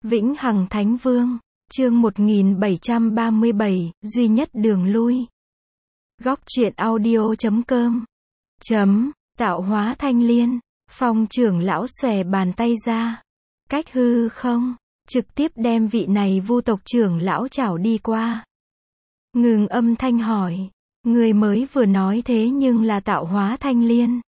Vĩnh Hằng Thánh Vương, chương 1737, duy nhất đường lui. Góc truyện audio.com Tạo hóa thanh liên, Phong trưởng lão xòe bàn tay ra. Cách hư không, trực tiếp đem vị này vu tộc trưởng lão chảo đi qua. Ngừng âm thanh hỏi, người mới vừa nói thế nhưng là tạo hóa thanh liên.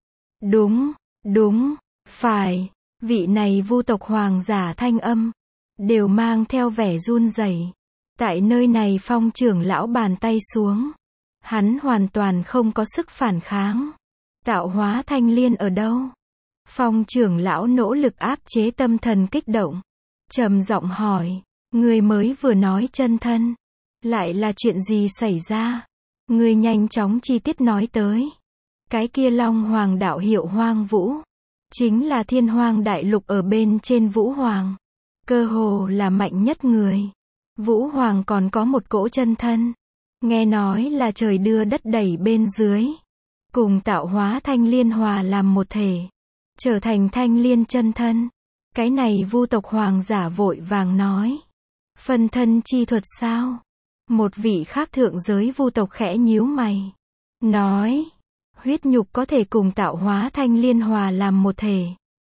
Đúng, phải, vị này vu tộc hoàng giả thanh âm, đều mang theo vẻ run rẩy. Tại nơi này Phong trưởng lão bàn tay xuống. Hắn hoàn toàn không có sức phản kháng. Tạo hóa thanh liên ở đâu? Phong trưởng lão nỗ lực áp chế tâm thần kích động. Trầm giọng hỏi, người mới vừa nói chân thân. Lại là chuyện gì xảy ra? Người nhanh chóng chi tiết nói tới. Cái kia Long Hoàng đạo hiệu Hoang Vũ. Chính là Thiên Hoang đại lục ở bên trên Vũ Hoàng. Cơ hồ là mạnh nhất người. Vũ Hoàng còn có một cỗ chân thân. Nghe nói là trời đưa đất đẩy bên dưới. Cùng tạo hóa thanh liên hòa làm một thể. Trở thành thanh liên chân thân. Cái này vu tộc hoàng giả vội vàng nói. Phân thân chi thuật sao? Một vị khác thượng giới vu tộc khẽ nhíu mày. Nói. Huyết nhục có thể cùng tạo hóa thanh liên hòa làm một thể.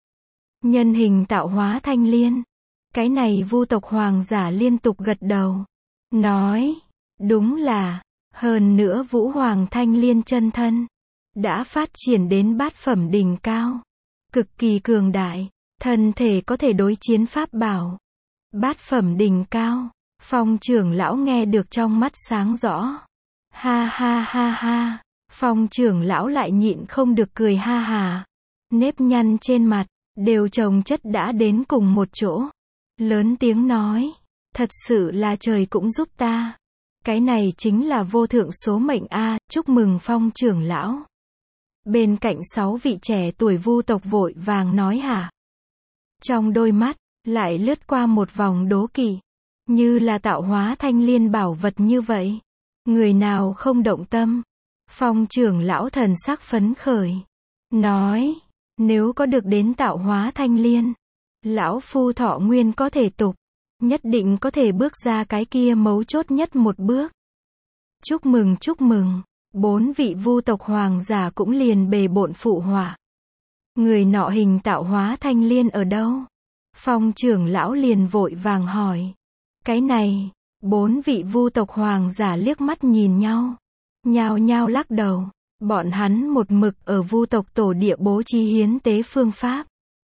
Nhân hình tạo hóa thanh liên. Cái này vu tộc hoàng giả liên tục gật đầu. Nói. Đúng là. Hơn nữa Vũ Hoàng thanh liên chân thân. Đã phát triển đến bát phẩm đỉnh cao. Cực kỳ cường đại. Thân thể có thể đối chiến pháp bảo. Bát phẩm đỉnh cao. Phong trưởng lão nghe được trong mắt sáng rõ. Ha ha ha ha. Phong trưởng lão lại nhịn không được cười ha hà. Nếp nhăn trên mặt, đều chồng chất đã đến cùng một chỗ. Lớn tiếng nói, thật sự là trời cũng giúp ta. Cái này chính là vô thượng số mệnh a, chúc mừng Phong trưởng lão. Bên cạnh 6 vị trẻ tuổi vu tộc vội vàng nói hả. Trong đôi mắt, lại lướt qua một vòng đố kỵ. Như là tạo hóa thanh liên bảo vật như vậy. Người nào không động tâm. Phong trưởng lão thần sắc phấn khởi. Nói, nếu có được đến tạo hóa thanh liên. Lão phu thọ nguyên có thể tục. Nhất định có thể bước ra cái kia mấu chốt nhất một bước. Chúc mừng. 4 vị vu tộc hoàng giả cũng liền bề bộn phụ họa. Người nọ hình tạo hóa thanh liên ở đâu? Phong trưởng lão liền vội vàng hỏi. Cái này, 4 vị vu tộc hoàng giả liếc mắt nhìn nhau. Nhao nhao lắc đầu. Bọn hắn một mực ở vu tộc tổ địa bố trí hiến tế phương pháp.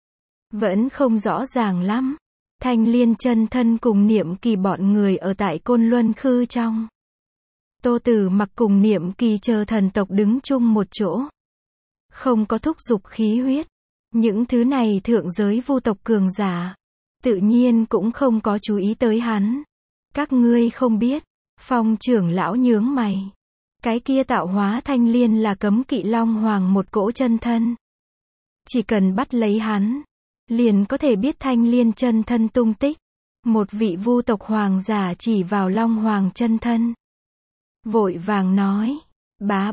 Vẫn không rõ ràng lắm. Thanh liên chân thân cùng Niệm Kỳ bọn người ở tại Côn Luân Khư trong. Tô Tử Mặc cùng Niệm Kỳ chờ thần tộc đứng chung một chỗ. Không có thúc giục khí huyết. Những thứ này thượng giới vu tộc cường giả. Tự nhiên cũng không có chú ý tới hắn. Các ngươi không biết. Phong trưởng lão nhướng mày. Cái kia tạo hóa thanh liên là cấm kỵ Long Hoàng một cỗ chân thân. Chỉ cần bắt lấy hắn. Liền có thể biết thanh liên chân thân tung tích. Một vị vu tộc hoàng giả chỉ vào Long Hoàng chân thân. Vội vàng nói. Bá.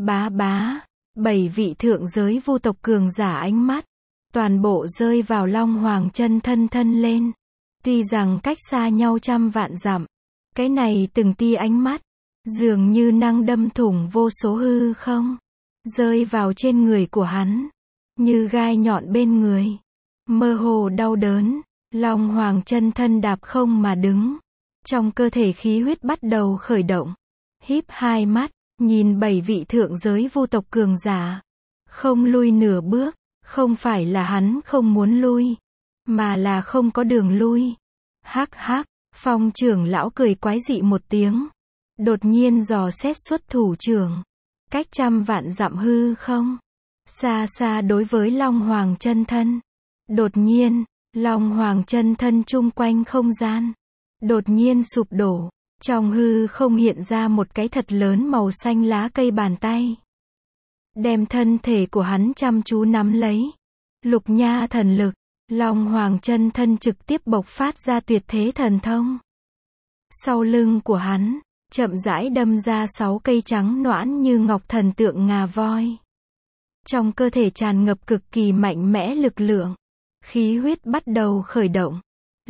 7 vị thượng giới vu tộc cường giả ánh mắt. Toàn bộ rơi vào Long Hoàng chân thân thân lên. Tuy rằng cách xa nhau trăm vạn dặm. Cái này từng tia ánh mắt. Dường như năng đâm thủng vô số hư không. Rơi vào trên người của hắn. Như gai nhọn bên người. Mơ hồ đau đớn. Long Hoàng chân thân đạp không mà đứng. Trong cơ thể khí huyết bắt đầu khởi động. Híp hai mắt. Nhìn 7 vị thượng giới vu tộc cường giả. Không lui nửa bước. Không phải là hắn không muốn lui. Mà là không có đường lui. Hắc. Phong trưởng lão cười quái dị một tiếng. Đột nhiên dò xét xuất thủ trưởng. Cách trăm vạn dặm hư không. Xa xa đối với Long Hoàng chân thân. Đột nhiên, Long Hoàng chân thân chung quanh không gian. Đột nhiên sụp đổ. Trong hư không hiện ra một cái thật lớn màu xanh lá cây bàn tay. Đem thân thể của hắn chăm chú nắm lấy. Lục nha thần lực. Long Hoàng chân thân trực tiếp bộc phát ra tuyệt thế thần thông. Sau lưng của hắn. Chậm rãi đâm ra 6 cây trắng nõn như ngọc thần tượng ngà voi. Trong cơ thể tràn ngập cực kỳ mạnh mẽ lực lượng. Khí huyết bắt đầu khởi động.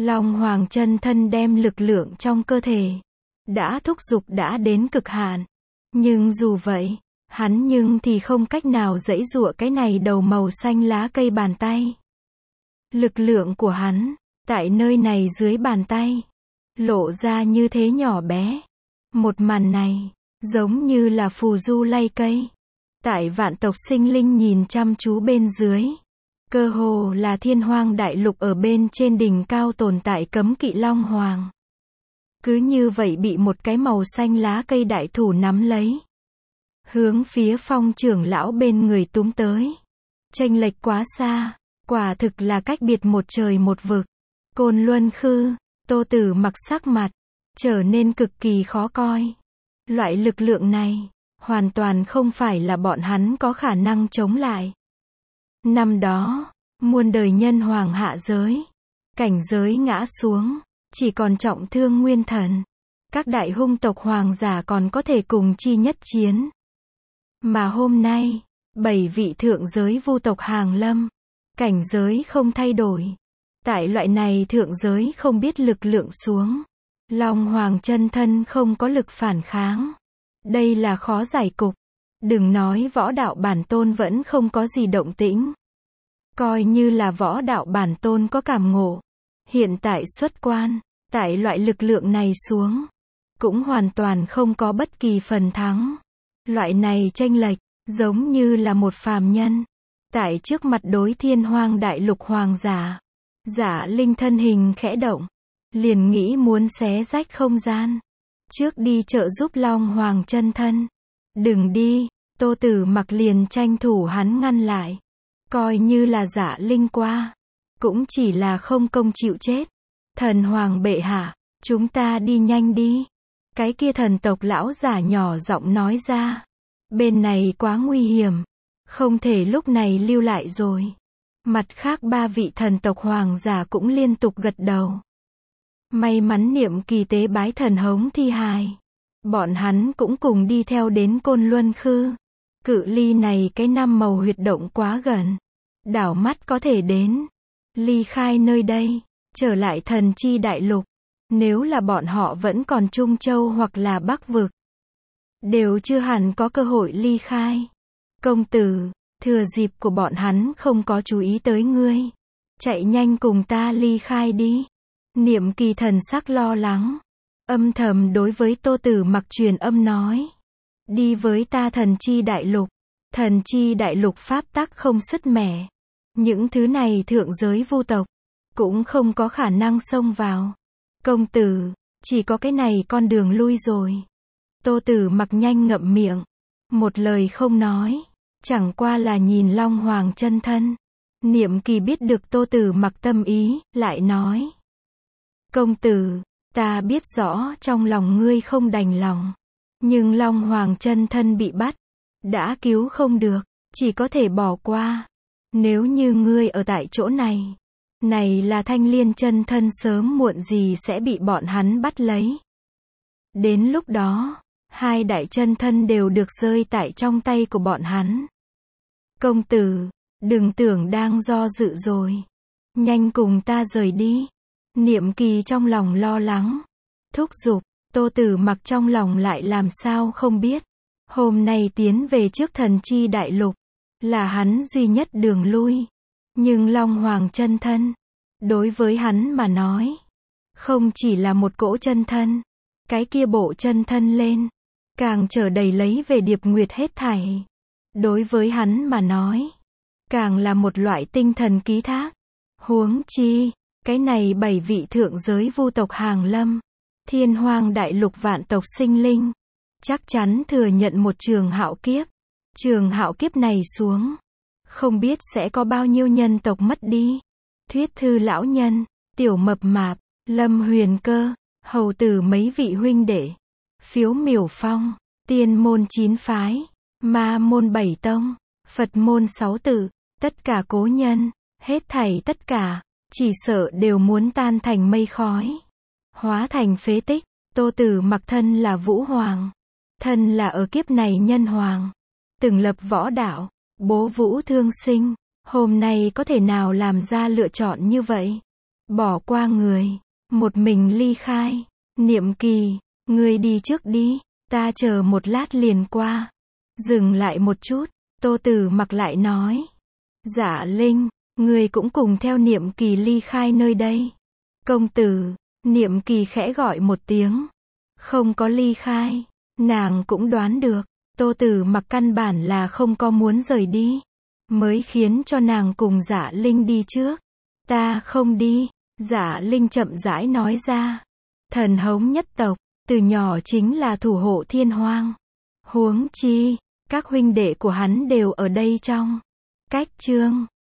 Long Hoàng chân thân đem lực lượng trong cơ thể đã thúc giục đã đến cực hạn. Nhưng dù vậy, hắn thì không cách nào giãy giụa cái này đầu màu xanh lá cây bàn tay. Lực lượng của hắn, tại nơi này dưới bàn tay, lộ ra như thế nhỏ bé. Một màn này, giống như là phù du lay cây. Tại vạn tộc sinh linh nhìn chăm chú bên dưới. Cơ hồ là thiên hoang đại lục ở bên trên đỉnh cao tồn tại cấm kỵ Long Hoàng. Cứ như vậy bị một cái màu xanh lá cây đại thủ nắm lấy. Hướng phía Phong trưởng lão bên người túm tới. Chênh lệch quá xa, quả thực là cách biệt một trời một vực. Côn Luân Khư, Tô Tử Mặc sắc mặt trở nên cực kỳ khó coi. Loại lực lượng này, hoàn toàn không phải là bọn hắn có khả năng chống lại. Năm đó, muôn đời nhân hoàng hạ giới, cảnh giới ngã xuống, chỉ còn trọng thương nguyên thần. Các đại hung tộc hoàng giả còn có thể cùng chi nhất chiến. Mà hôm nay, 7 vị thượng giới vu tộc hàng lâm, cảnh giới không thay đổi. Tại loại này thượng giới không biết lực lượng xuống, Long Hoàng chân thân không có lực phản kháng. Đây là khó giải cục. Đừng nói võ đạo bản tôn vẫn không có gì động tĩnh. Coi như là võ đạo bản tôn có cảm ngộ. Hiện tại xuất quan, tại loại lực lượng này xuống, cũng hoàn toàn không có bất kỳ phần thắng. Loại này chênh lệch, giống như là một phàm nhân. Tại trước mặt đối thiên hoang đại lục hoàng giả. Giả Linh thân hình khẽ động. Liền nghĩ muốn xé rách không gian. Trước đi trợ giúp Long Hoàng chân thân. Đừng đi, Tô Tử Mặc liền tranh thủ hắn ngăn lại. Coi như là Giả Linh qua. Cũng chỉ là không công chịu chết. Thần Hoàng bệ hạ, chúng ta đi nhanh đi. Cái kia thần tộc lão giả nhỏ giọng nói ra. Bên này quá nguy hiểm. Không thể lúc này lưu lại rồi. Mặt khác 3 vị thần tộc hoàng giả cũng liên tục gật đầu. May mắn Niệm Kỳ tế bái thần hống thi hài. Bọn hắn cũng cùng đi theo đến Côn Luân Khư. Cự ly này cái 5 màu huyệt động quá gần. Đảo mắt có thể đến. Ly khai nơi đây. Trở lại thần chi đại lục. Nếu là bọn họ vẫn còn Trung Châu hoặc là Bắc Vực. Đều chưa hẳn có cơ hội ly khai. Công tử, thừa dịp của bọn hắn không có chú ý tới ngươi. Chạy nhanh cùng ta ly khai đi. Niệm Kỳ thần sắc lo lắng. Âm thầm đối với Tô Tử Mặc truyền âm nói. Đi với ta thần chi đại lục. Thần chi đại lục pháp tắc không sứt mẻ. Những thứ này thượng giới vu tộc. Cũng không có khả năng xông vào. Công tử, chỉ có cái này con đường lui rồi. Tô Tử Mặc nhanh ngậm miệng. Một lời không nói. Chẳng qua là nhìn Long Hoàng chân thân. Niệm Kỳ biết được Tô Tử Mặc tâm ý, lại nói. Công tử, ta biết rõ trong lòng ngươi không đành lòng. Nhưng Long Hoàng chân thân bị bắt. Đã cứu không được, chỉ có thể bỏ qua. Nếu như ngươi ở tại chỗ này. Này là Thanh Liên chân thân sớm muộn gì sẽ bị bọn hắn bắt lấy. Đến lúc đó, 2 đại chân thân đều được rơi tại trong tay của bọn hắn. Công tử, đừng tưởng đang do dự rồi. Nhanh cùng ta rời đi. Niệm Kỳ trong lòng lo lắng. Thúc giục, Tô Tử Mặc trong lòng lại làm sao không biết. Hôm nay tiến về trước thần chi đại lục. Là hắn duy nhất đường lui. Nhưng Long Hoàng chân thân. Đối với hắn mà nói. Không chỉ là một cỗ chân thân. Cái kia bộ chân thân lên. Càng chở đầy lấy về Điệp Nguyệt hết thảy. Đối với hắn mà nói. Càng là một loại tinh thần ký thác. Huống chi. Cái này 7 vị thượng giới vu tộc hàng lâm. Thiên hoang đại lục vạn tộc sinh linh. Chắc chắn thừa nhận một trường hạo kiếp. Trường hạo kiếp này xuống. Không biết sẽ có bao nhiêu nhân tộc mất đi. Thuyết thư lão nhân, tiểu mập mạp, Lâm Huyền Cơ, hầu tử mấy vị huynh đệ. Phiếu Miểu Phong, tiên môn 9 phái, ma môn 7 tông, Phật môn 6 tự, tất cả cố nhân, hết thảy tất cả, chỉ sợ đều muốn tan thành mây khói. Hóa thành phế tích. Tô Tử Mặc thân là Vũ Hoàng. Thân là ở kiếp này nhân hoàng. Từng lập võ đạo, bố vũ thương sinh. Hôm nay có thể nào làm ra lựa chọn như vậy? bỏ qua người, một mình ly khai. Niệm Kỳ, ngươi đi trước đi, ta chờ một lát liền qua. Dừng lại một chút, Tô Tử Mặc lại nói. Dạ Linh, ngươi cũng cùng theo Niệm Kỳ ly khai nơi đây. Công tử, Niệm Kỳ khẽ gọi một tiếng. Không có ly khai, nàng cũng đoán được, Tô Tử Mặc căn bản là không có muốn rời đi, mới khiến cho nàng cùng Dạ Linh đi trước. Ta không đi, Dạ Linh chậm rãi nói ra. Thần Hống nhất tộc, từ nhỏ chính là thủ hộ thiên hoang. Huống chi, các huynh đệ của hắn đều ở đây trong. Cách chương